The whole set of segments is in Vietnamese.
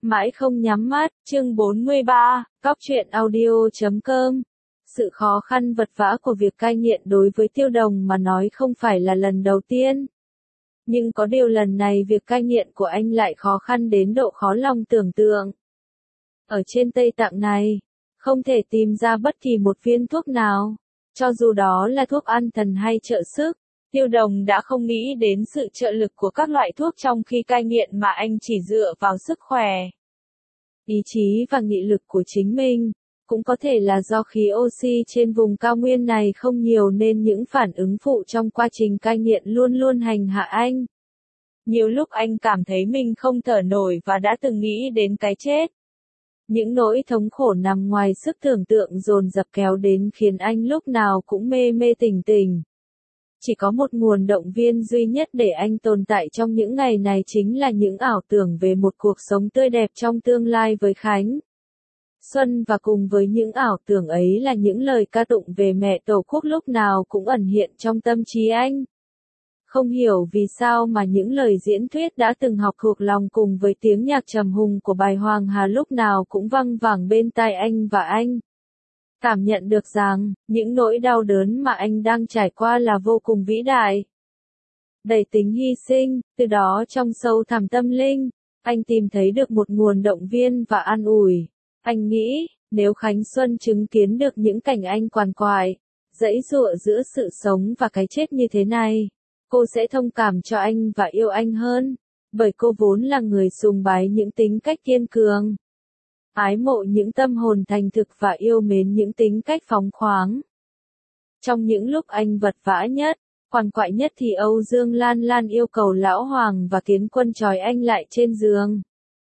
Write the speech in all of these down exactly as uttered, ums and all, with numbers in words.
Mãi không nhắm mắt, chương bốn mươi ba, Cóc truyện audio chấm com. Sự khó khăn vật vã của việc cai nghiện đối với Tiêu Đồng mà nói không phải là lần đầu tiên. Nhưng có điều lần này việc cai nghiện của anh lại khó khăn đến độ khó lòng tưởng tượng. Ở trên Tây Tạng này, không thể tìm ra bất kỳ một viên thuốc nào, cho dù đó là thuốc an thần hay trợ sức. Tiêu Đồng đã không nghĩ đến sự trợ lực của các loại thuốc trong khi cai nghiện mà anh chỉ dựa vào sức khỏe, ý chí và nghị lực của chính mình. Cũng có thể là do khí oxy trên vùng cao nguyên này không nhiều nên những phản ứng phụ trong quá trình cai nghiện luôn luôn hành hạ anh. Nhiều lúc anh cảm thấy mình không thở nổi và đã từng nghĩ đến cái chết. Những nỗi thống khổ nằm ngoài sức tưởng tượng dồn dập kéo đến khiến anh lúc nào cũng mê mê tỉnh tỉnh. Chỉ có một nguồn động viên duy nhất để anh tồn tại trong những ngày này chính là những ảo tưởng về một cuộc sống tươi đẹp trong tương lai với Khánh Xuân, và cùng với những ảo tưởng ấy là những lời ca tụng về mẹ Tổ quốc lúc nào cũng ẩn hiện trong tâm trí anh. Không hiểu vì sao mà những lời diễn thuyết đã từng học thuộc lòng cùng với tiếng nhạc trầm hùng của bài Hoàng Hà lúc nào cũng văng vẳng bên tai anh, và anh cảm nhận được rằng, những nỗi đau đớn mà anh đang trải qua là vô cùng vĩ đại, đầy tính hy sinh. Từ đó trong sâu thẳm tâm linh, anh tìm thấy được một nguồn động viên và an ủi. Anh nghĩ, nếu Khánh Xuân chứng kiến được những cảnh anh quằn quại, giãy giụa giữa sự sống và cái chết như thế này, cô sẽ thông cảm cho anh và yêu anh hơn, bởi cô vốn là người sùng bái những tính cách kiên cường, ái mộ những tâm hồn thành thực và yêu mến những tính cách phóng khoáng. Trong những lúc anh vật vã nhất, quằn quại nhất thì Âu Dương Lan Lan yêu cầu Lão Hoàng và Kiến Quân trói anh lại trên giường,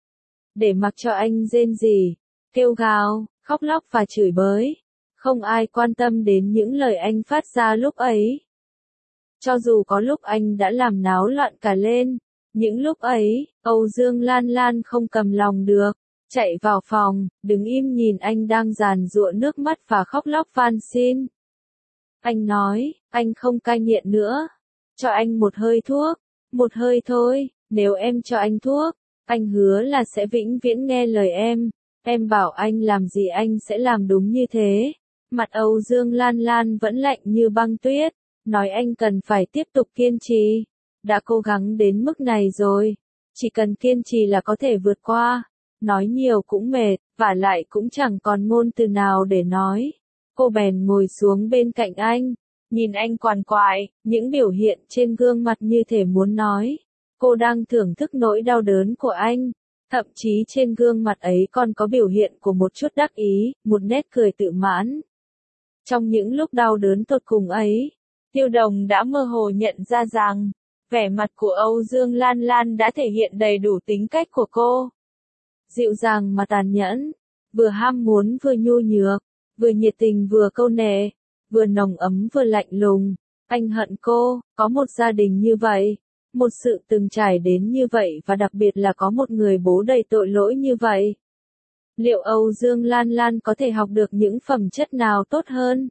để mặc cho anh rên rỉ, kêu gào, khóc lóc và chửi bới. Không ai quan tâm đến những lời anh phát ra lúc ấy. Cho dù có lúc anh đã làm náo loạn cả lên, những lúc ấy, Âu Dương Lan Lan không cầm lòng được, chạy vào phòng, đứng im nhìn anh đang giàn giụa nước mắt và khóc lóc van xin. Anh nói, anh không cai nghiện nữa. Cho anh một hơi thuốc, một hơi thôi, nếu em cho anh thuốc, anh hứa là sẽ vĩnh viễn nghe lời em. Em bảo anh làm gì anh sẽ làm đúng như thế. Mặt Âu Dương Lan Lan vẫn lạnh như băng tuyết, nói anh cần phải tiếp tục kiên trì. Đã cố gắng đến mức này rồi, chỉ cần kiên trì là có thể vượt qua. Nói nhiều cũng mệt, vả lại cũng chẳng còn ngôn từ nào để nói. Cô bèn ngồi xuống bên cạnh anh, nhìn anh quằn quại, những biểu hiện trên gương mặt như thể muốn nói. Cô đang thưởng thức nỗi đau đớn của anh. Thậm chí trên gương mặt ấy còn có biểu hiện của một chút đắc ý, một nét cười tự mãn. Trong những lúc đau đớn tột cùng ấy, Tiêu Đồng đã mơ hồ nhận ra rằng, vẻ mặt của Âu Dương Lan Lan đã thể hiện đầy đủ tính cách của cô. Dịu dàng mà tàn nhẫn, vừa ham muốn vừa nhu nhược, vừa nhiệt tình vừa câu nệ, vừa nồng ấm vừa lạnh lùng. Anh hận cô, có một gia đình như vậy. Một sự từng trải đến như vậy và đặc biệt là có một người bố đầy tội lỗi như vậy. Liệu Âu Dương Lan Lan có thể học được những phẩm chất nào tốt hơn?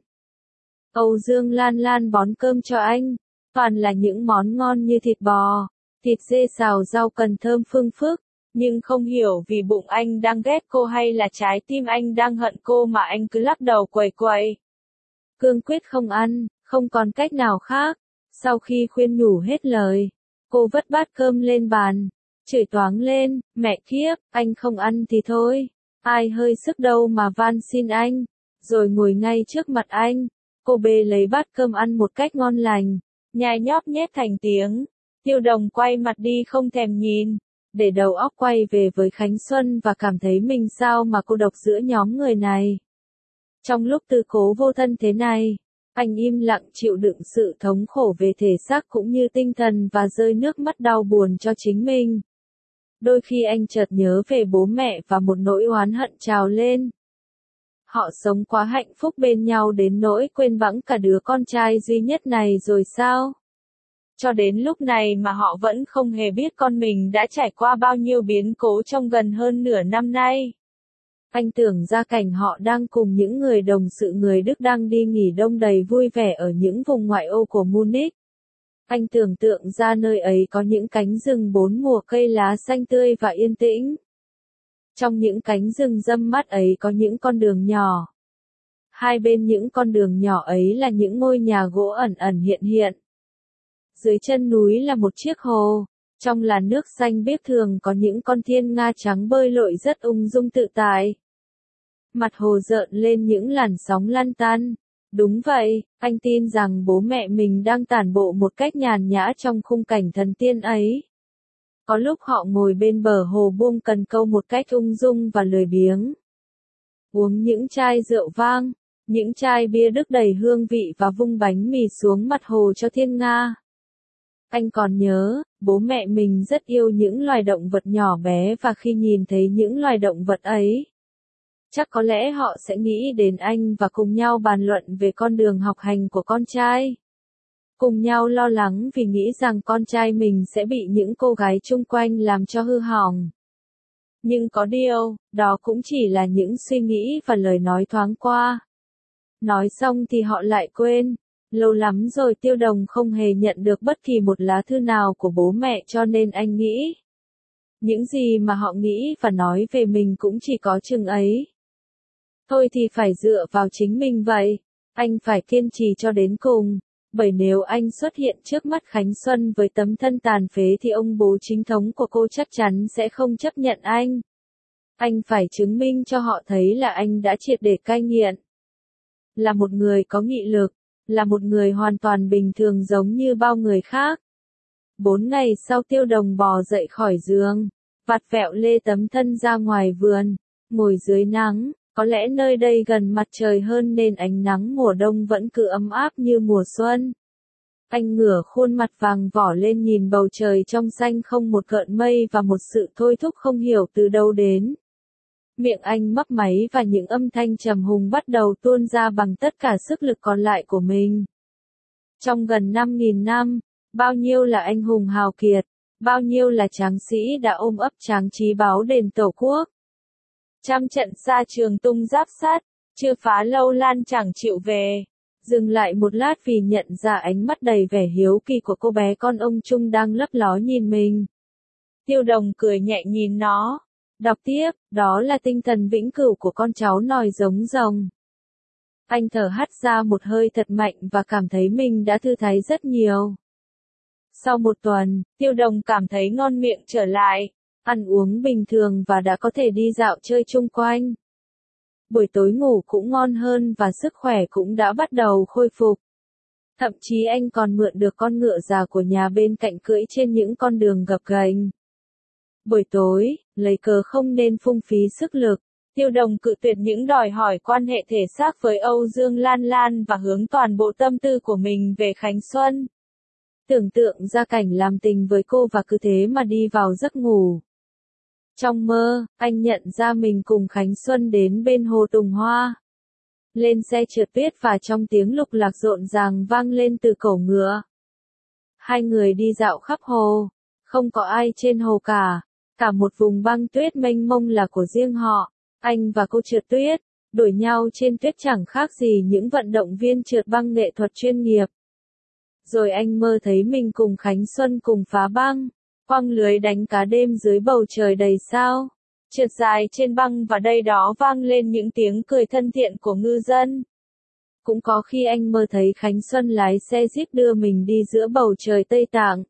Âu Dương Lan Lan bón cơm cho anh, toàn là những món ngon như thịt bò, thịt dê xào rau cần thơm phương phức, nhưng không hiểu vì bụng anh đang ghét cô hay là trái tim anh đang hận cô mà anh cứ lắc đầu quẩy quẩy. Cương quyết không ăn, không còn cách nào khác. Sau khi khuyên nhủ hết lời, cô vất bát cơm lên bàn, chửi toáng lên, mẹ kiếp, anh không ăn thì thôi, ai hơi sức đâu mà van xin anh, rồi ngồi ngay trước mặt anh, cô bê lấy bát cơm ăn một cách ngon lành, nhai nhóp nhét thành tiếng. Tiêu Đồng quay mặt đi không thèm nhìn, để đầu óc quay về với Khánh Xuân và cảm thấy mình sao mà cô độc giữa nhóm người này. Trong lúc tư cố vô thân thế này, anh im lặng chịu đựng sự thống khổ về thể xác cũng như tinh thần và rơi nước mắt đau buồn cho chính mình. Đôi khi anh chợt nhớ về bố mẹ và một nỗi oán hận trào lên. Họ sống quá hạnh phúc bên nhau đến nỗi quên bẵng cả đứa con trai duy nhất này rồi sao? Cho đến lúc này mà họ vẫn không hề biết con mình đã trải qua bao nhiêu biến cố trong gần hơn nửa năm nay. Anh tưởng ra cảnh họ đang cùng những người đồng sự người Đức đang đi nghỉ đông đầy vui vẻ ở những vùng ngoại ô của Munich. Anh tưởng tượng ra nơi ấy có những cánh rừng bốn mùa cây lá xanh tươi và yên tĩnh. Trong những cánh rừng râm mát ấy có những con đường nhỏ. Hai bên những con đường nhỏ ấy là những ngôi nhà gỗ ẩn ẩn hiện hiện. Dưới chân núi là một chiếc hồ. Trong làn nước xanh biếc thường có những con thiên nga trắng bơi lội rất ung dung tự tại. Mặt hồ rợn lên những làn sóng lăn tăn. Đúng vậy, anh tin rằng bố mẹ mình đang tản bộ một cách nhàn nhã trong khung cảnh thần tiên ấy. Có lúc họ ngồi bên bờ hồ buông cần câu một cách ung dung và lười biếng. Uống những chai rượu vang, những chai bia đức đầy hương vị và vung bánh mì xuống mặt hồ cho thiên nga. Anh còn nhớ, bố mẹ mình rất yêu những loài động vật nhỏ bé và khi nhìn thấy những loài động vật ấy, chắc có lẽ họ sẽ nghĩ đến anh và cùng nhau bàn luận về con đường học hành của con trai. Cùng nhau lo lắng vì nghĩ rằng con trai mình sẽ bị những cô gái chung quanh làm cho hư hỏng. Nhưng có điều, đó cũng chỉ là những suy nghĩ và lời nói thoáng qua. Nói xong thì họ lại quên. Lâu lắm rồi Tiêu Đồng không hề nhận được bất kỳ một lá thư nào của bố mẹ cho nên anh nghĩ. Những gì mà họ nghĩ và nói về mình cũng chỉ có chừng ấy. Thôi thì phải dựa vào chính mình vậy. Anh phải kiên trì cho đến cùng. Bởi nếu anh xuất hiện trước mắt Khánh Xuân với tấm thân tàn phế thì ông bố chính thống của cô chắc chắn sẽ không chấp nhận anh. Anh phải chứng minh cho họ thấy là anh đã triệt để cai nghiện. Là một người có nghị lực. Là một người hoàn toàn bình thường giống như bao người khác. Bốn ngày sau Tiêu Đồng bò dậy khỏi giường, vặt vẹo lê tấm thân ra ngoài vườn, ngồi dưới nắng, có lẽ nơi đây gần mặt trời hơn nên ánh nắng mùa đông vẫn cứ ấm áp như mùa xuân. Anh ngửa khuôn mặt vàng vỏ lên nhìn bầu trời trong xanh không một gợn mây và một sự thôi thúc không hiểu từ đâu đến. Miệng anh mấp máy và những âm thanh trầm hùng bắt đầu tuôn ra bằng tất cả sức lực còn lại của mình. Trong gần năm nghìn năm, bao nhiêu là anh hùng hào kiệt, bao nhiêu là tráng sĩ đã ôm ấp tráng trí báo đền Tổ quốc. Trăm trận xa trường tung giáp sát, chưa phá lâu lan chẳng chịu về. Dừng lại một lát vì nhận ra ánh mắt đầy vẻ hiếu kỳ của cô bé con ông Trung đang lấp ló nhìn mình. Tiêu Đồng cười nhẹ nhìn nó. Đọc tiếp, đó là tinh thần vĩnh cửu của con cháu nòi giống rồng. Anh thở hắt ra một hơi thật mạnh và cảm thấy mình đã thư thái rất nhiều. Sau một tuần, Tiêu Đồng cảm thấy ngon miệng trở lại, ăn uống bình thường và đã có thể đi dạo chơi chung quanh. Buổi tối ngủ cũng ngon hơn và sức khỏe cũng đã bắt đầu khôi phục. Thậm chí anh còn mượn được con ngựa già của nhà bên cạnh cưỡi trên những con đường gập ghềnh. Buổi tối, lấy cớ không nên phung phí sức lực, Tiêu Đồng cự tuyệt những đòi hỏi quan hệ thể xác với Âu Dương Lan Lan và hướng toàn bộ tâm tư của mình về Khánh Xuân. Tưởng tượng ra cảnh làm tình với cô và cứ thế mà đi vào giấc ngủ. Trong mơ, anh nhận ra mình cùng Khánh Xuân đến bên hồ Tùng Hoa. Lên xe trượt tuyết và trong tiếng lục lạc rộn ràng vang lên từ cổ ngựa. Hai người đi dạo khắp hồ, không có ai trên hồ cả. Cả một vùng băng tuyết mênh mông là của riêng họ, anh và cô trượt tuyết, đuổi nhau trên tuyết chẳng khác gì những vận động viên trượt băng nghệ thuật chuyên nghiệp. Rồi anh mơ thấy mình cùng Khánh Xuân cùng phá băng, quăng lưới đánh cá đêm dưới bầu trời đầy sao, trượt dài trên băng và đây đó vang lên những tiếng cười thân thiện của ngư dân. Cũng có khi anh mơ thấy Khánh Xuân lái xe jeep đưa mình đi giữa bầu trời Tây Tạng.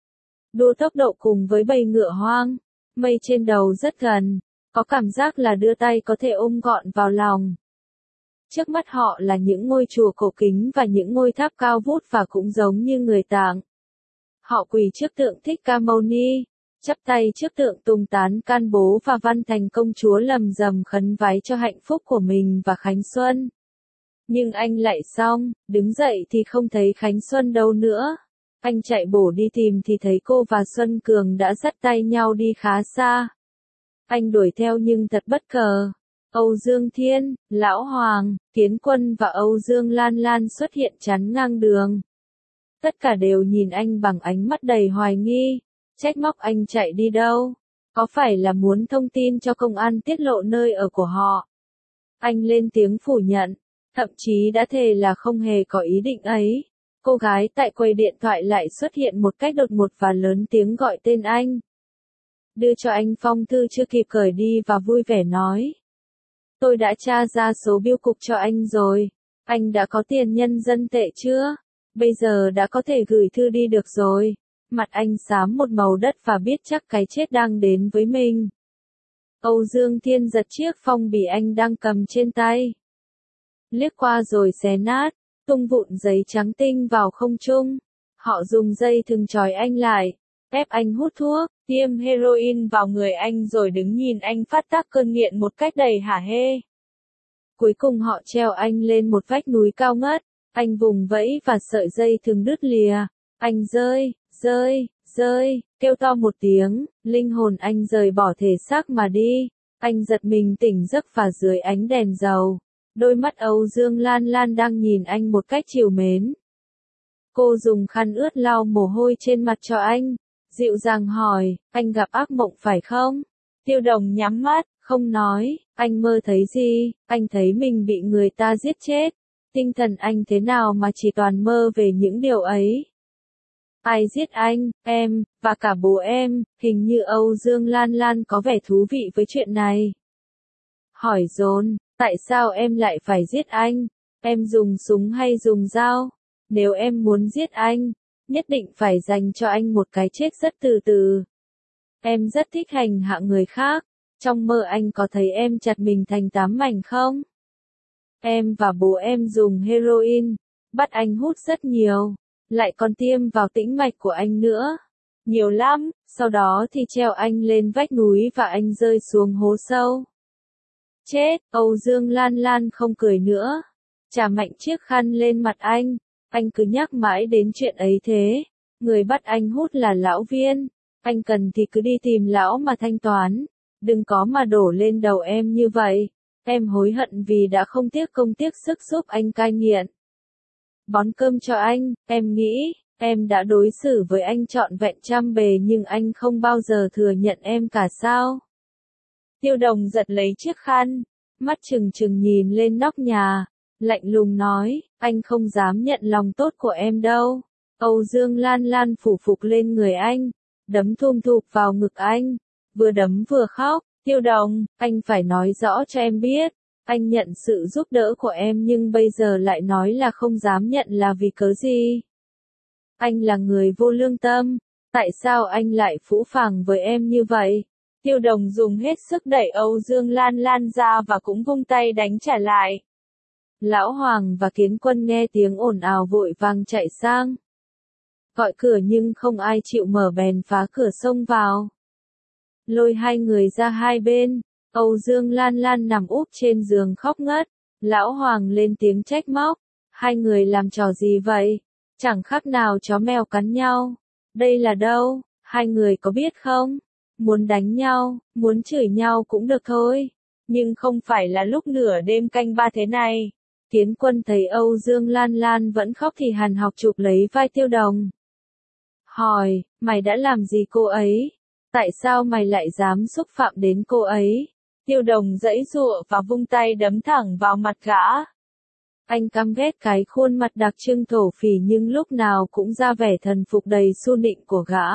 Đua tốc độ cùng với bầy ngựa hoang. Mây trên đầu rất gần, có cảm giác là đưa tay có thể ôm gọn vào lòng. Trước mắt họ là những ngôi chùa cổ kính và những ngôi tháp cao vút và cũng giống như người Tạng. Họ quỳ trước tượng Thích Ca Mâu Ni, chắp tay trước tượng Tùng Tán Can Bố và Văn Thành công chúa lầm rầm khấn vái cho hạnh phúc của mình và Khánh Xuân. Nhưng anh lại xong, đứng dậy thì không thấy Khánh Xuân đâu nữa. Anh chạy bổ đi tìm thì thấy cô và Xuân Cường đã dắt tay nhau đi khá xa. Anh đuổi theo nhưng thật bất ngờ. Âu Dương Thiên, Lão Hoàng, Kiến Quân và Âu Dương Lan Lan xuất hiện chắn ngang đường. Tất cả đều nhìn anh bằng ánh mắt đầy hoài nghi, trách móc anh chạy đi đâu. Có phải là muốn thông tin cho công an tiết lộ nơi ở của họ? Anh lên tiếng phủ nhận, thậm chí đã thề là không hề có ý định ấy. Cô gái tại quầy điện thoại lại xuất hiện một cách đột ngột và lớn tiếng gọi tên anh. đưa cho anh phong thư chưa kịp cởi đi và vui vẻ nói. Tôi đã tra ra số bưu cục cho anh rồi. Anh đã có tiền nhân dân tệ chưa? Bây giờ đã có thể gửi thư đi được rồi. Mặt anh xám một màu đất và biết chắc cái chết đang đến với mình. Âu Dương Thiên giật chiếc phong bì anh đang cầm trên tay. Liếc qua rồi xé nát, tung vụn giấy trắng tinh vào không trung. Họ dùng dây thừng trói anh lại, ép anh hút thuốc, tiêm heroin vào người anh rồi đứng nhìn anh phát tác cơn nghiện một cách đầy hả hê. Cuối cùng họ treo anh lên một vách núi cao ngất, anh vùng vẫy và sợi dây thừng đứt lìa. Anh rơi, rơi, rơi, kêu to một tiếng, linh hồn anh rời bỏ thể xác mà đi. Anh giật mình tỉnh giấc và dưới ánh đèn dầu, đôi mắt Âu Dương Lan Lan đang nhìn anh một cách trìu mến. Cô dùng khăn ướt lau mồ hôi trên mặt cho anh, dịu dàng hỏi, anh gặp ác mộng phải không? Tiêu Đồng nhắm mắt, không nói, anh mơ thấy gì? Anh thấy mình bị người ta giết chết. Tinh thần anh thế nào mà chỉ toàn mơ về những điều ấy? Ai giết anh, em, và cả bố em? Hình như Âu Dương Lan Lan có vẻ thú vị với chuyện này. Hỏi dồn, tại sao em lại phải giết anh? Em dùng súng hay dùng dao? Nếu em muốn giết anh, nhất định phải dành cho anh một cái chết rất từ từ. Em rất thích hành hạ người khác. Trong mơ anh có thấy em chặt mình thành tám mảnh không? Em và bố em dùng heroin, bắt anh hút rất nhiều, lại còn tiêm vào tĩnh mạch của anh nữa. Nhiều lắm, sau đó thì treo anh lên vách núi và anh rơi xuống hố sâu. Chết, Âu Dương Lan Lan không cười nữa. Chà mạnh chiếc khăn lên mặt anh, anh cứ nhắc mãi đến chuyện ấy thế. Người bắt anh hút là lão Viên, anh cần thì cứ đi tìm lão mà thanh toán. Đừng có mà đổ lên đầu em như vậy. Em hối hận vì đã không tiếc công tiếc sức giúp anh cai nghiện. Bón cơm cho anh, em nghĩ, em đã đối xử với anh trọn vẹn trăm bề nhưng anh không bao giờ thừa nhận em cả sao? Tiêu Đồng giật lấy chiếc khăn, mắt trừng trừng nhìn lên nóc nhà, lạnh lùng nói, anh không dám nhận lòng tốt của em đâu. Âu Dương Lan Lan phủ phục lên người anh, đấm thum thụp vào ngực anh, vừa đấm vừa khóc. Tiêu Đồng, anh phải nói rõ cho em biết, anh nhận sự giúp đỡ của em nhưng bây giờ lại nói là không dám nhận là vì cớ gì? Anh là người vô lương tâm, tại sao anh lại phũ phàng với em như vậy? Tiêu Đồng dùng hết sức đẩy Âu Dương Lan Lan ra và cũng vung tay đánh trả lại. Lão Hoàng và Kiến Quân nghe tiếng ồn ào vội vàng chạy sang. Gọi cửa nhưng không ai chịu mở bèn phá cửa xông vào. Lôi hai người ra hai bên, Âu Dương Lan Lan nằm úp trên giường khóc ngất. Lão Hoàng lên tiếng trách móc, hai người làm trò gì vậy? Chẳng khác nào chó mèo cắn nhau. Đây là đâu? Hai người có biết không? Muốn đánh nhau, muốn chửi nhau cũng được thôi, nhưng không phải là lúc nửa đêm canh ba thế này. Kiến Quân thấy Âu Dương Lan Lan vẫn khóc thì hằn học chụp lấy vai Tiêu Đồng. Hỏi, mày đã làm gì cô ấy? Tại sao mày lại dám xúc phạm đến cô ấy? Tiêu Đồng giãy giụa và vung tay đấm thẳng vào mặt gã. Anh căm ghét cái khuôn mặt đặc trưng thổ phỉ nhưng lúc nào cũng ra vẻ thần phục đầy su nịnh của gã.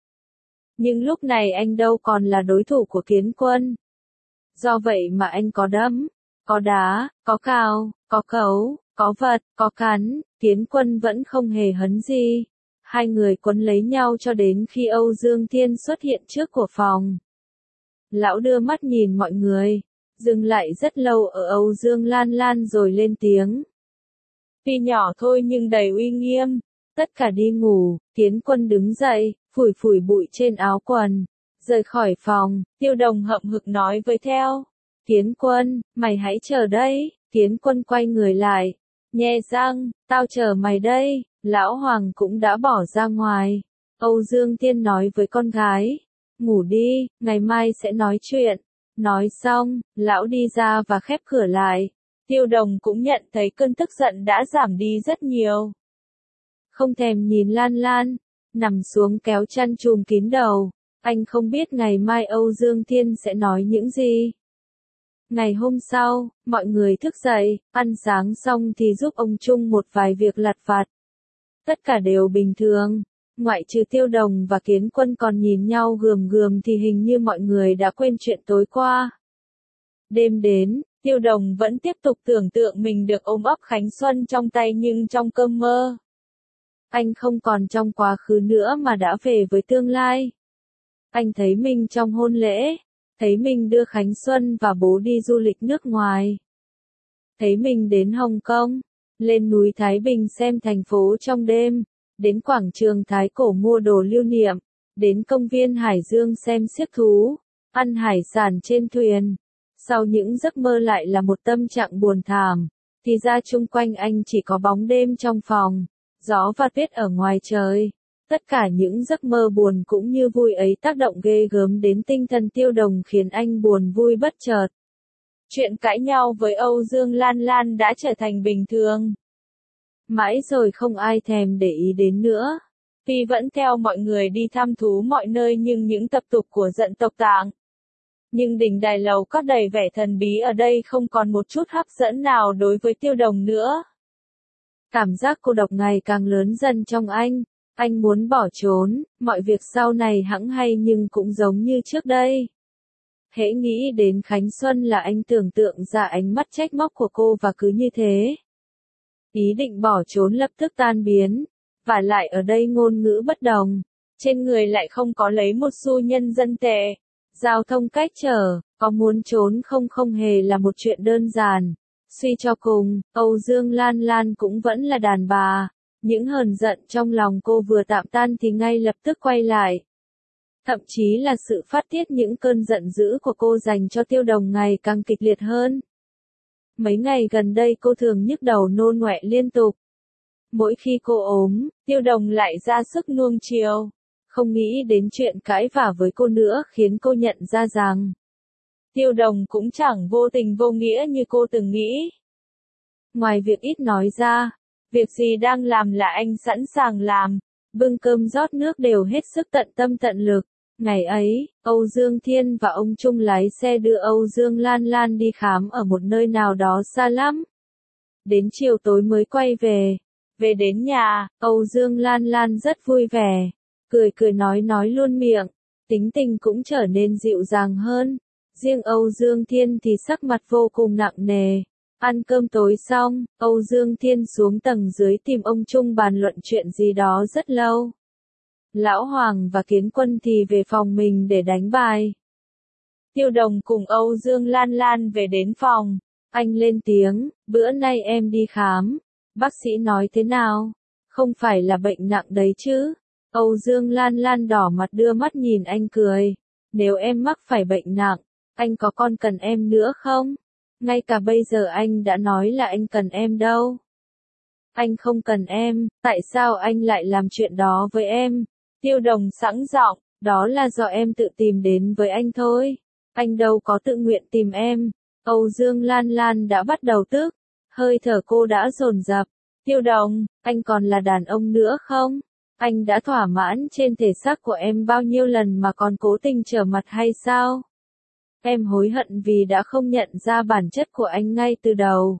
Nhưng lúc này anh đâu còn là đối thủ của Kiến Quân. Do vậy mà anh có đấm, có đá, có cào, có cấu, có vật, có cắn, Kiến Quân vẫn không hề hấn gì. Hai người quấn lấy nhau cho đến khi Âu Dương Thiên xuất hiện trước của phòng. Lão đưa mắt nhìn mọi người, dừng lại rất lâu ở Âu Dương Lan Lan rồi lên tiếng. Tuy nhỏ thôi nhưng đầy uy nghiêm. Tất cả đi ngủ, Kiến Quân đứng dậy, phủi phủi bụi trên áo quần, rời khỏi phòng. Tiêu Đồng hậm hực nói với theo. Kiến Quân, mày hãy chờ đây. Kiến Quân quay người lại, nhe răng, tao chờ mày đây. Lão Hoàng cũng đã bỏ ra ngoài. Âu Dương Thiên nói với con gái, ngủ đi, ngày mai sẽ nói chuyện. Nói xong, lão đi ra và khép cửa lại. Tiêu Đồng cũng nhận thấy cơn tức giận đã giảm đi rất nhiều. Không thèm nhìn Lan Lan, nằm xuống kéo chăn trùm kín đầu. Anh không biết ngày mai Âu Dương Thiên sẽ nói những gì. Ngày hôm sau, mọi người thức dậy, ăn sáng xong thì giúp ông Trung một vài việc lặt vặt. Tất cả đều bình thường. Ngoại trừ Tiêu Đồng và Kiến Quân còn nhìn nhau gườm gườm thì hình như mọi người đã quên chuyện tối qua. Đêm đến, Tiêu Đồng vẫn tiếp tục tưởng tượng mình được ôm ấp Khánh Xuân trong tay nhưng trong cơn mơ. Anh không còn trong quá khứ nữa mà đã về với tương lai. Anh thấy mình trong hôn lễ, thấy mình đưa Khánh Xuân và bố đi du lịch nước ngoài. Thấy mình đến Hồng Kông, lên núi Thái Bình xem thành phố trong đêm, đến quảng trường Thái Cổ mua đồ lưu niệm, đến công viên Hải Dương xem xiếc thú, ăn hải sản trên thuyền. Sau những giấc mơ lại là một tâm trạng buồn thảm, thì ra chung quanh anh chỉ có bóng đêm trong phòng, gió và tuyết ở ngoài trời. Tất cả những giấc mơ buồn cũng như vui ấy tác động ghê gớm đến tinh thần Tiêu Đồng khiến anh buồn vui bất chợt. Chuyện cãi nhau với Âu Dương Lan Lan đã trở thành bình thường. Mãi rồi không ai thèm để ý đến nữa. Tuy vẫn theo mọi người đi thăm thú mọi nơi nhưng những tập tục của dân tộc Tạng. Nhưng đình đài lầu có đầy vẻ thần bí ở đây không còn một chút hấp dẫn nào đối với Tiêu Đồng nữa. Cảm giác cô độc ngày càng lớn dần trong anh. Anh muốn bỏ trốn, mọi việc sau này hẵng hay nhưng cũng giống như trước đây. Hễ nghĩ đến Khánh Xuân là anh tưởng tượng ra ánh mắt trách móc của cô và cứ như thế. Ý định bỏ trốn lập tức tan biến. Và lại ở đây ngôn ngữ bất đồng. Trên người lại không có lấy một xu nhân dân tệ. Giao thông cách trở, có muốn trốn không không hề là một chuyện đơn giản. Suy cho cùng, Âu Dương Lan Lan cũng vẫn là đàn bà. Những hờn giận trong lòng cô vừa tạm tan thì ngay lập tức quay lại. Thậm chí là sự phát tiết những cơn giận dữ của cô dành cho Tiêu Đồng ngày càng kịch liệt hơn. Mấy ngày gần đây cô thường nhức đầu nôn ọe liên tục. Mỗi khi cô ốm, Tiêu Đồng lại ra sức nuông chiều. Không nghĩ đến chuyện cãi vả với cô nữa khiến cô nhận ra rằng Tiêu Đồng cũng chẳng vô tình vô nghĩa như cô từng nghĩ. Ngoài việc ít nói ra, việc gì đang làm là anh sẵn sàng làm, bưng cơm rót nước đều hết sức tận tâm tận lực. Ngày ấy, Âu Dương Thiên và ông Trung lái xe đưa Âu Dương Lan Lan đi khám ở một nơi nào đó xa lắm. Đến chiều tối mới quay về. Về đến nhà, Âu Dương Lan Lan rất vui vẻ, cười cười nói nói luôn miệng, tính tình cũng trở nên dịu dàng hơn. Riêng Âu Dương Thiên thì sắc mặt vô cùng nặng nề. Ăn cơm tối xong, Âu Dương Thiên xuống tầng dưới tìm ông Trung bàn luận chuyện gì đó rất lâu. Lão Hoàng và Kiến Quân thì về phòng mình để đánh bài. Tiêu Đồng cùng Âu Dương Lan Lan về đến phòng. Anh lên tiếng, bữa nay em đi khám. Bác sĩ nói thế nào? Không phải là bệnh nặng đấy chứ? Âu Dương Lan Lan đỏ mặt đưa mắt nhìn anh cười. Nếu em mắc phải bệnh nặng, anh có còn cần em nữa không? Ngay cả bây giờ anh đã nói là anh cần em đâu. Anh không cần em, tại sao anh lại làm chuyện đó với em? Tiêu Đồng sẵn giọng, đó là do em tự tìm đến với anh thôi. Anh đâu có tự nguyện tìm em. Âu Dương Lan Lan đã bắt đầu tức. Hơi thở cô đã dồn dập. Tiêu Đồng, anh còn là đàn ông nữa không? Anh đã thỏa mãn trên thể xác của em bao nhiêu lần mà còn cố tình trở mặt hay sao? Em hối hận vì đã không nhận ra bản chất của anh ngay từ đầu.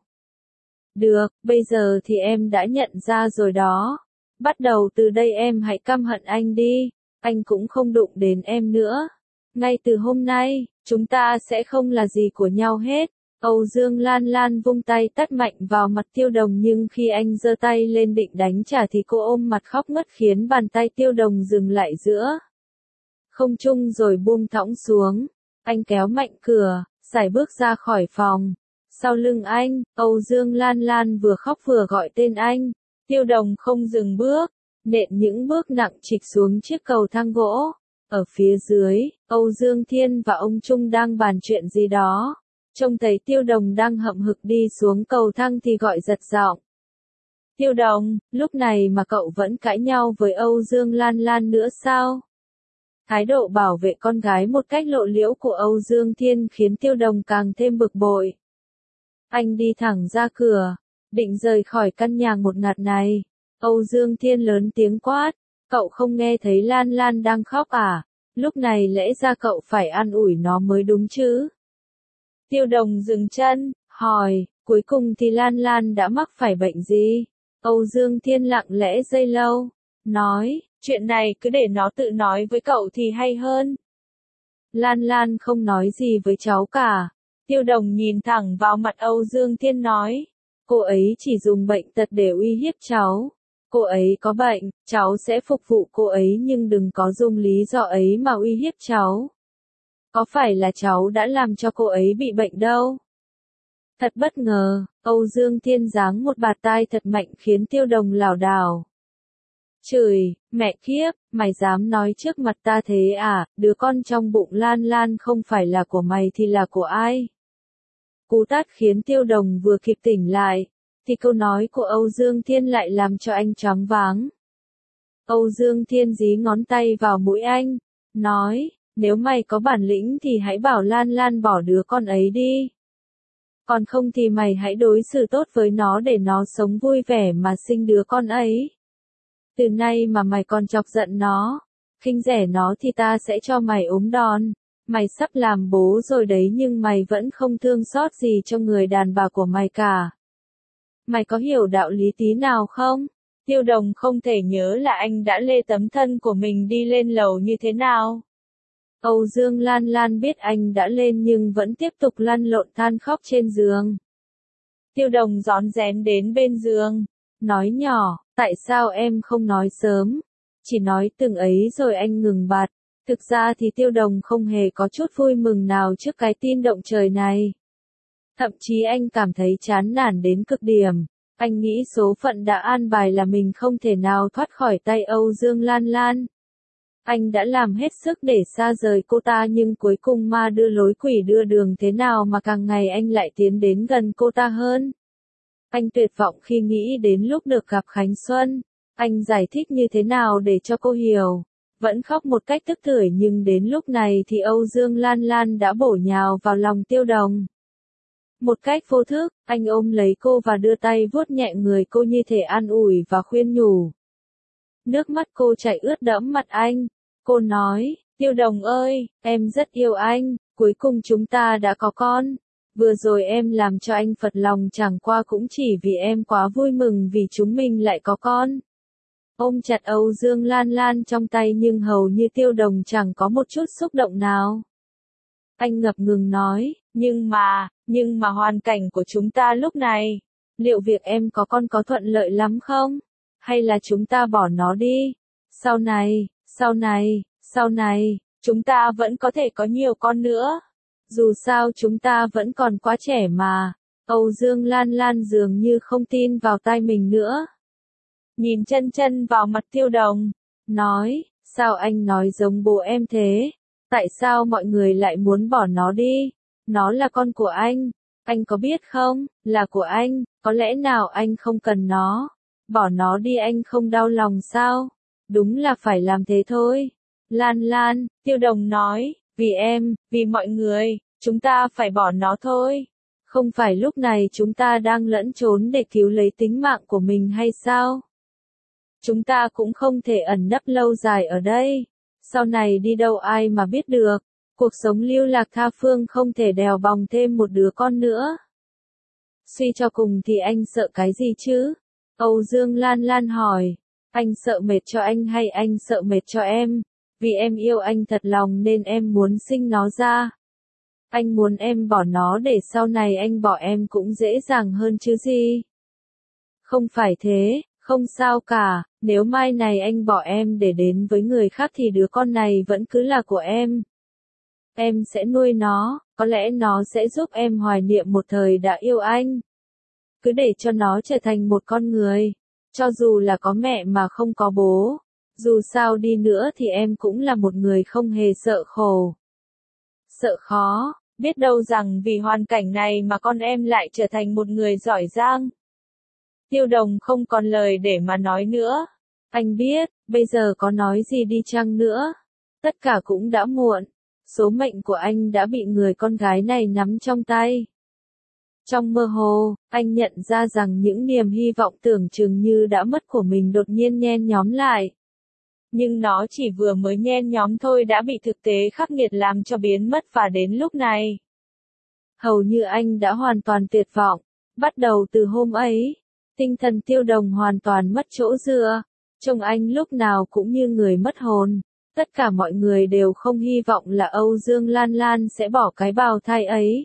Được, bây giờ thì em đã nhận ra rồi đó. Bắt đầu từ đây em hãy căm hận anh đi. Anh cũng không đụng đến em nữa. Ngay từ hôm nay, chúng ta sẽ không là gì của nhau hết. Âu Dương Lan Lan vung tay tát mạnh vào mặt Tiêu Đồng nhưng khi anh giơ tay lên định đánh trả thì cô ôm mặt khóc ngất khiến bàn tay Tiêu Đồng dừng lại giữa không trung rồi buông thõng xuống. Anh kéo mạnh cửa, sải bước ra khỏi phòng. Sau lưng anh, Âu Dương Lan Lan vừa khóc vừa gọi tên anh. Tiêu Đồng không dừng bước, nện những bước nặng trịch xuống chiếc cầu thang gỗ. Ở phía dưới, Âu Dương Thiên và ông Trung đang bàn chuyện gì đó. Trông thấy Tiêu Đồng đang hậm hực đi xuống cầu thang thì gọi giật giọng. Tiêu Đồng, lúc này mà cậu vẫn cãi nhau với Âu Dương Lan Lan nữa sao? Thái độ bảo vệ con gái một cách lộ liễu của Âu Dương Thiên khiến Tiêu Đồng càng thêm bực bội. Anh đi thẳng ra cửa, định rời khỏi căn nhà ngột ngạt này. Âu Dương Thiên lớn tiếng quát, cậu không nghe thấy Lan Lan đang khóc à? Lúc này lẽ ra cậu phải an ủi nó mới đúng chứ? Tiêu Đồng dừng chân, hỏi, cuối cùng thì Lan Lan đã mắc phải bệnh gì? Âu Dương Thiên lặng lẽ giây lâu, nói, Chuyện này cứ để nó tự nói với cậu thì hay hơn. Lan Lan không nói gì với cháu cả. Tiêu Đồng nhìn thẳng vào mặt Âu Dương Thiên nói. Cô ấy chỉ dùng bệnh tật để uy hiếp cháu. Cô ấy có bệnh, cháu sẽ phục vụ cô ấy nhưng đừng có dùng lý do ấy mà uy hiếp cháu. Có phải là cháu đã làm cho cô ấy bị bệnh đâu? Thật bất ngờ, Âu Dương Thiên giáng một bạt tai thật mạnh khiến Tiêu Đồng lảo đảo. Trời, mẹ kiếp, mày dám nói trước mặt ta thế à, đứa con trong bụng Lan Lan không phải là của mày thì là của ai? Cú tát khiến Tiêu Đồng vừa kịp tỉnh lại, thì câu nói của Âu Dương Thiên lại làm cho anh choáng váng. Âu Dương Thiên dí ngón tay vào mũi anh, nói, nếu mày có bản lĩnh thì hãy bảo Lan Lan bỏ đứa con ấy đi. Còn không thì mày hãy đối xử tốt với nó để nó sống vui vẻ mà sinh đứa con ấy. Từ nay mà mày còn chọc giận nó, khinh rẻ nó thì ta sẽ cho mày ốm đòn. Mày sắp làm bố rồi đấy nhưng mày vẫn không thương xót gì cho người đàn bà của mày cả. Mày có hiểu đạo lý tí nào không? Tiêu Đồng không thể nhớ là anh đã lê tấm thân của mình đi lên lầu như thế nào. Âu Dương Lan Lan biết anh đã lên nhưng vẫn tiếp tục lăn lộn than khóc trên giường. Tiêu Đồng rón rén đến bên giường, nói nhỏ, tại sao em không nói sớm? Chỉ nói từng ấy rồi anh ngừng bạt. Thực ra thì Tiêu Đồng không hề có chút vui mừng nào trước cái tin động trời này. Thậm chí anh cảm thấy chán nản đến cực điểm. Anh nghĩ số phận đã an bài là mình không thể nào thoát khỏi tay Âu Dương Lan Lan. Anh đã làm hết sức để xa rời cô ta nhưng cuối cùng ma đưa lối quỷ đưa đường thế nào mà càng ngày anh lại tiến đến gần cô ta hơn. Anh tuyệt vọng khi nghĩ đến lúc được gặp Khánh Xuân. Anh giải thích như thế nào để cho cô hiểu. Vẫn khóc một cách tức tưởi nhưng đến lúc này thì Âu Dương Lan Lan đã bổ nhào vào lòng Tiêu Đồng. Một cách vô thức, anh ôm lấy cô và đưa tay vuốt nhẹ người cô như thể an ủi và khuyên nhủ. Nước mắt cô chảy ướt đẫm mặt anh. Cô nói, Tiêu Đồng ơi, em rất yêu anh, cuối cùng chúng ta đã có con. Vừa rồi em làm cho anh phật lòng chẳng qua cũng chỉ vì em quá vui mừng vì chúng mình lại có con. Ôm chặt Âu Dương Lan Lan trong tay nhưng hầu như Tiêu Đồng chẳng có một chút xúc động nào. Anh ngập ngừng nói, nhưng mà, nhưng mà hoàn cảnh của chúng ta lúc này, liệu việc em có con có thuận lợi lắm không? Hay là chúng ta bỏ nó đi? Sau này, sau này, sau này, chúng ta vẫn có thể có nhiều con nữa. Dù sao chúng ta vẫn còn quá trẻ mà. Âu Dương Lan Lan dường như không tin vào tai mình nữa. Nhìn chân chân vào mặt Tiêu Đồng, nói, sao anh nói giống bố em thế? Tại sao mọi người lại muốn bỏ nó đi? Nó là con của anh, anh có biết không, là của anh, có lẽ nào anh không cần nó? Bỏ nó đi anh không đau lòng sao? Đúng là phải làm thế thôi. Lan Lan, Tiêu Đồng nói, vì em, vì mọi người, chúng ta phải bỏ nó thôi. Không phải lúc này chúng ta đang lẫn trốn để cứu lấy tính mạng của mình hay sao? Chúng ta cũng không thể ẩn nấp lâu dài ở đây. Sau này đi đâu ai mà biết được. Cuộc sống lưu lạc tha phương không thể đèo bòng thêm một đứa con nữa. Suy cho cùng thì anh sợ cái gì chứ? Âu Dương Lan Lan hỏi. Anh sợ mệt cho anh hay anh sợ mệt cho em? Vì em yêu anh thật lòng nên em muốn sinh nó ra. Anh muốn em bỏ nó để sau này anh bỏ em cũng dễ dàng hơn chứ gì? Không phải thế, không sao cả, nếu mai này anh bỏ em để đến với người khác thì đứa con này vẫn cứ là của em. Em sẽ nuôi nó, có lẽ nó sẽ giúp em hoài niệm một thời đã yêu anh. Cứ để cho nó trở thành một con người, cho dù là có mẹ mà không có bố. Dù sao đi nữa thì em cũng là một người không hề sợ khổ. Sợ khó, biết đâu rằng vì hoàn cảnh này mà con em lại trở thành một người giỏi giang. Tiêu Đồng không còn lời để mà nói nữa. Anh biết, bây giờ có nói gì đi chăng nữa, tất cả cũng đã muộn. Số mệnh của anh đã bị người con gái này nắm trong tay. Trong mơ hồ, anh nhận ra rằng những niềm hy vọng tưởng chừng như đã mất của mình đột nhiên nhen nhóm lại. Nhưng nó chỉ vừa mới nhen nhóm thôi đã bị thực tế khắc nghiệt làm cho biến mất và đến lúc này. Hầu như anh đã hoàn toàn tuyệt vọng. Bắt đầu từ hôm ấy, tinh thần Tiêu Đồng hoàn toàn mất chỗ dựa. Trông anh lúc nào cũng như người mất hồn. Tất cả mọi người đều không hy vọng là Âu Dương Lan Lan sẽ bỏ cái bào thai ấy.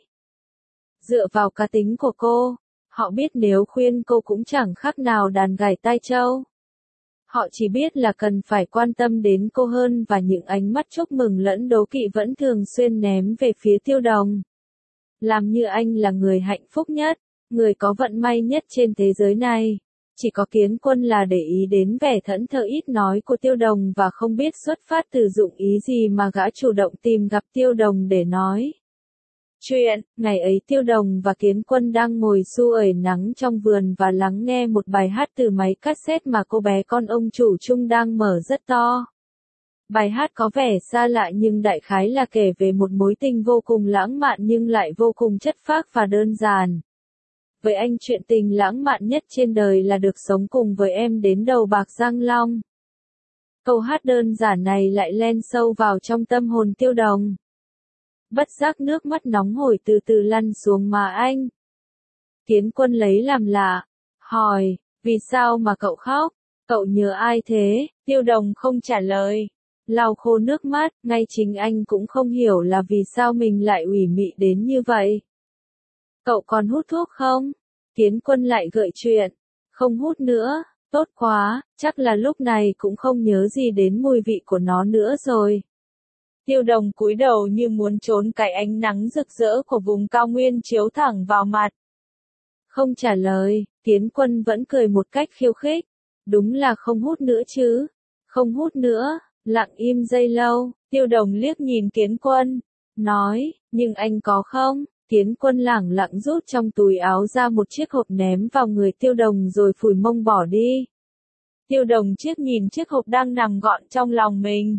Dựa vào cá tính của cô, họ biết nếu khuyên cô cũng chẳng khác nào đàn gảy tai trâu. Họ chỉ biết là cần phải quan tâm đến cô hơn và những ánh mắt chúc mừng lẫn đố kỵ vẫn thường xuyên ném về phía Tiêu Đồng. Làm như anh là người hạnh phúc nhất, người có vận may nhất trên thế giới này. Chỉ có Kiến Quân là để ý đến vẻ thẫn thờ ít nói của Tiêu Đồng và không biết xuất phát từ dụng ý gì mà gã chủ động tìm gặp Tiêu Đồng để nói chuyện. Ngày ấy Tiêu Đồng và Kiến Quân đang ngồi su ẩy nắng trong vườn và lắng nghe một bài hát từ máy cassette mà cô bé con ông chủ Trung đang mở rất to. Bài hát có vẻ xa lạ nhưng đại khái là kể về một mối tình vô cùng lãng mạn nhưng lại vô cùng chất phác và đơn giản. Với anh chuyện tình lãng mạn nhất trên đời là được sống cùng với em đến đầu bạc răng long. Câu hát đơn giản này lại len sâu vào trong tâm hồn Tiêu Đồng. Bất giác nước mắt nóng hổi từ từ lăn xuống má anh. Kiến Quân lấy làm lạ, hỏi, vì sao mà cậu khóc, cậu nhớ ai thế? Tiêu Đồng không trả lời, lau khô nước mắt, ngay chính anh cũng không hiểu là vì sao mình lại ủy mị đến như vậy. Cậu còn hút thuốc không? Kiến Quân lại gợi chuyện, không hút nữa, tốt quá, chắc là lúc này cũng không nhớ gì đến mùi vị của nó nữa rồi. Tiêu Đồng cúi đầu như muốn trốn cái ánh nắng rực rỡ của vùng cao nguyên chiếu thẳng vào mặt. Không trả lời, Kiến Quân vẫn cười một cách khiêu khích. Đúng là không hút nữa chứ. Không hút nữa, lặng im giây lâu, Tiêu Đồng liếc nhìn Kiến Quân, nói, nhưng anh có không? Kiến Quân lẳng lặng rút trong túi áo ra một chiếc hộp ném vào người Tiêu Đồng rồi phủi mông bỏ đi. Tiêu Đồng chiếc nhìn chiếc hộp đang nằm gọn trong lòng mình.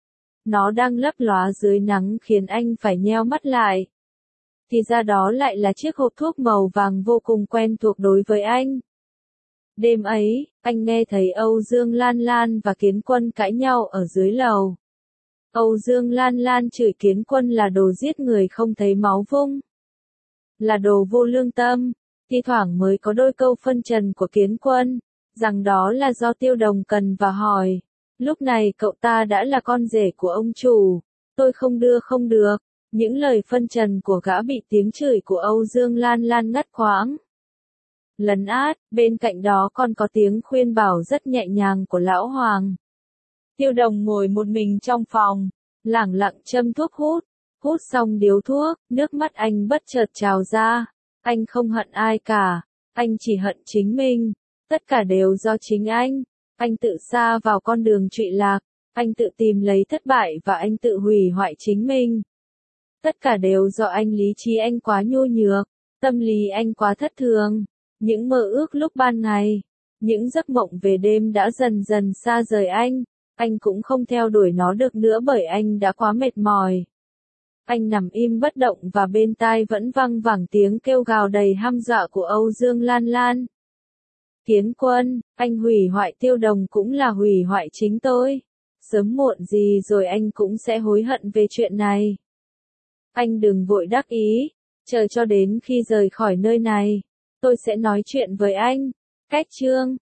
Nó đang lấp lóa dưới nắng khiến anh phải nheo mắt lại. Thì ra đó lại là chiếc hộp thuốc màu vàng vô cùng quen thuộc đối với anh. Đêm ấy, anh nghe thấy Âu Dương Lan Lan và Kiến Quân cãi nhau ở dưới lầu. Âu Dương Lan Lan chửi Kiến Quân là đồ giết người không thấy máu vung. Là đồ vô lương tâm. Thi thoảng mới có đôi câu phân trần của Kiến Quân, rằng đó là do Tiêu Đồng cần và hỏi. Lúc này cậu ta đã là con rể của ông chủ. Tôi không đưa không được. Những lời phân trần của gã bị tiếng chửi của Âu Dương Lan Lan ngắt quãng. Lấn át, bên cạnh đó còn có tiếng khuyên bảo rất nhẹ nhàng của Lão Hoàng. Tiêu Đồng ngồi một mình trong phòng, lẳng lặng châm thuốc hút. Hút xong điếu thuốc, nước mắt anh bất chợt trào ra. Anh không hận ai cả. Anh chỉ hận chính mình. Tất cả đều do chính anh. Anh tự sa vào con đường trụy lạc. Anh tự tìm lấy thất bại và anh tự hủy hoại chính mình. Tất cả đều do anh, lý trí anh quá nhu nhược. Tâm lý anh quá thất thường. Những mơ ước lúc ban ngày, những giấc mộng về đêm đã dần dần xa rời anh. Anh cũng không theo đuổi nó được nữa bởi anh đã quá mệt mỏi. Anh nằm im bất động và bên tai vẫn văng vẳng tiếng kêu gào đầy hăm dọa của Âu Dương Lan Lan. Kiến Quân, anh hủy hoại Tiêu Đồng cũng là hủy hoại chính tôi. Sớm muộn gì rồi anh cũng sẽ hối hận về chuyện này. Anh đừng vội đắc ý, chờ cho đến khi rời khỏi nơi này. Tôi sẽ nói chuyện với anh. Cách chương